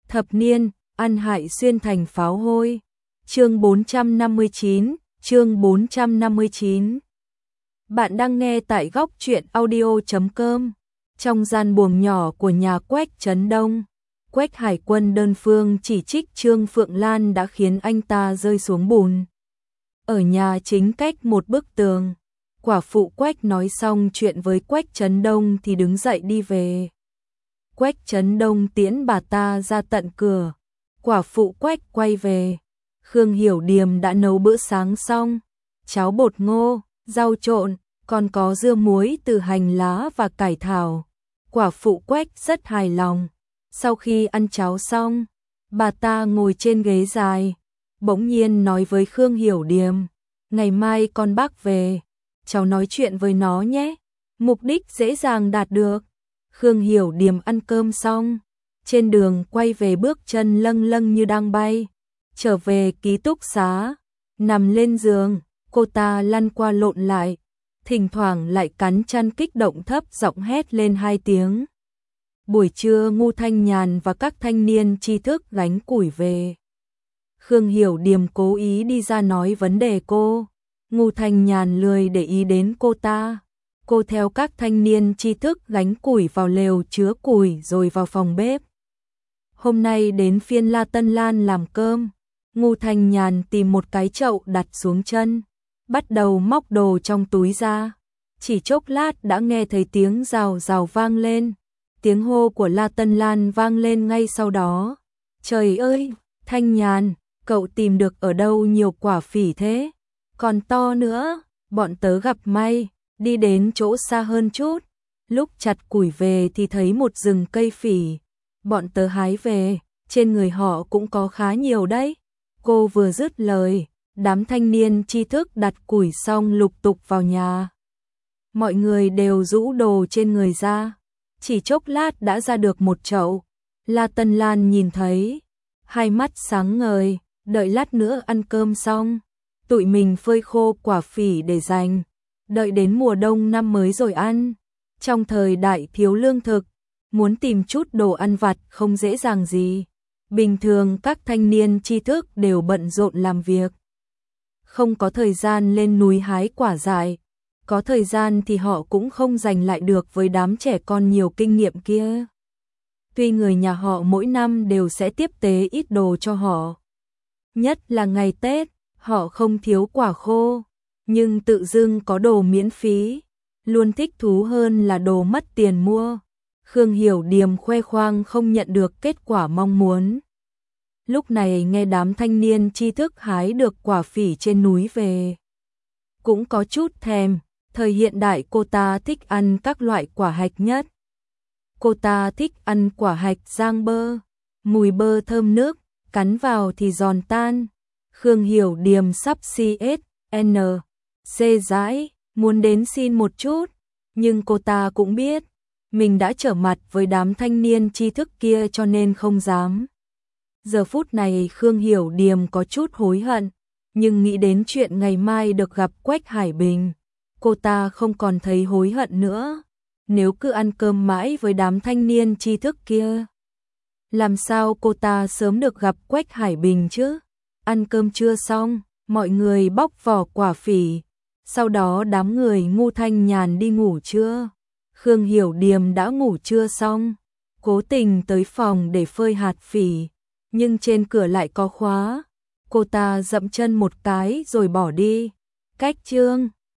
Thập niên, ăn hại xuyên thành pháo hôi. Chương 459, chương 459. Bạn đang nghe tại góc truyện audio.com. Trong gian buồng nhỏ của nhà Quách Trấn Đông, Quách Hải Quân đơn phương chỉ trích Trương Phượng Lan đã khiến anh ta rơi xuống bùn. Ở nhà chính cách một bức tường, quả phụ Quách nói xong chuyện với Quách Trấn Đông thì đứng dậy đi về. Quách Trấn Đông tiễn bà ta ra tận cửa, quả phụ Quách quay về. Khương Hiểu Điềm đã nấu bữa sáng xong, cháo bột ngô, rau trộn, còn có dưa muối từ hành lá và cải thảo. Quả phụ Quách rất hài lòng. Sau khi ăn cháo xong, bà ta ngồi trên ghế dài, bỗng nhiên nói với Khương Hiểu Điềm, ngày mai con bác về, cháu nói chuyện với nó nhé, mục đích dễ dàng đạt được. Khương Hiểu Điềm ăn cơm xong, trên đường quay về bước chân lâng lâng như đang bay. Trở về ký túc xá, nằm lên giường, cô ta lăn qua lộn lại, thỉnh thoảng lại cắn chăn kích động thấp giọng hét lên 2 tiếng. Buổi trưa Ngô Thanh Nhàn và các thanh niên tri thức gánh củi về. Khương Hiểu Điềm cố ý đi ra nói vấn đề cô. Ngô Thanh Nhàn lười để ý đến cô ta. Cô theo các thanh niên tri thức gánh củi vào lều chứa củi rồi vào phòng bếp. Hôm nay đến phiên La Tân Lan làm cơm. Ngô Thanh Nhàn tìm một cái chậu đặt xuống chân, bắt đầu móc đồ trong túi ra. Chỉ chốc lát đã nghe thấy tiếng rào rào vang lên. Tiếng hô của La Tân Lan vang lên ngay sau đó. Trời ơi, Thanh Nhàn, cậu tìm được ở đâu nhiều quả phỉ thế? Còn to nữa, bọn tớ gặp may, đi đến chỗ xa hơn chút. Lúc chặt củi về thì thấy một rừng cây phỉ. Bọn tớ hái về, trên người họ cũng có khá nhiều đấy. Cô vừa dứt lời, đám thanh niên tri thức đặt củi xong lục tục vào nhà. Mọi người đều rũ đồ trên người ra. Chỉ chốc lát đã ra được một chậu. La Tân Lan nhìn thấy, hai mắt sáng ngời, đợi lát nữa ăn cơm xong, tụi mình phơi khô quả phỉ để dành, đợi đến mùa đông năm mới rồi ăn. Trong thời đại thiếu lương thực, muốn tìm chút đồ ăn vặt không dễ dàng gì. Bình thường các thanh niên tri thức đều bận rộn làm việc, không có thời gian lên núi hái quả dại. Có thời gian thì họ cũng không dành lại được với đám trẻ con nhiều kinh nghiệm kia. Tuy người nhà họ mỗi năm đều sẽ tiếp tế ít đồ cho họ, nhất là ngày Tết, họ không thiếu quả khô, nhưng tự dưng có đồ miễn phí, luôn thích thú hơn là đồ mất tiền mua. Khương Hiểu Điềm khoe khoang không nhận được kết quả mong muốn. Lúc này nghe đám thanh niên tri thức hái được quả phỉ trên núi về, cũng có chút thèm. Thời hiện đại cô ta thích ăn các loại quả hạch nhất. Cô ta thích ăn quả hạch rang bơ, mùi bơ thơm nước, cắn vào thì giòn tan. Khương Hiểu Điềm sắp CSN, C dãi, muốn đến xin một chút, nhưng cô ta cũng biết, mình đã trở mặt với đám thanh niên tri thức kia cho nên không dám. Giờ phút này Khương Hiểu Điềm có chút hối hận, nhưng nghĩ đến chuyện ngày mai được gặp Quách Hải Bình, cô ta không còn thấy hối hận nữa. Nếu cứ ăn cơm mãi với đám thanh niên tri thức kia, làm sao cô ta sớm được gặp Quách Hải Bình chứ? Ăn cơm trưa xong, mọi người bóc vỏ quả phỉ, sau đó đám người Ngô Thanh Nhàn đi ngủ trưa. Khương Hiểu Điềm đã ngủ trưa xong, cố tình tới phòng để phơi hạt phỉ, nhưng trên cửa lại có khóa. Cô ta dậm chân một cái rồi bỏ đi. Cách chương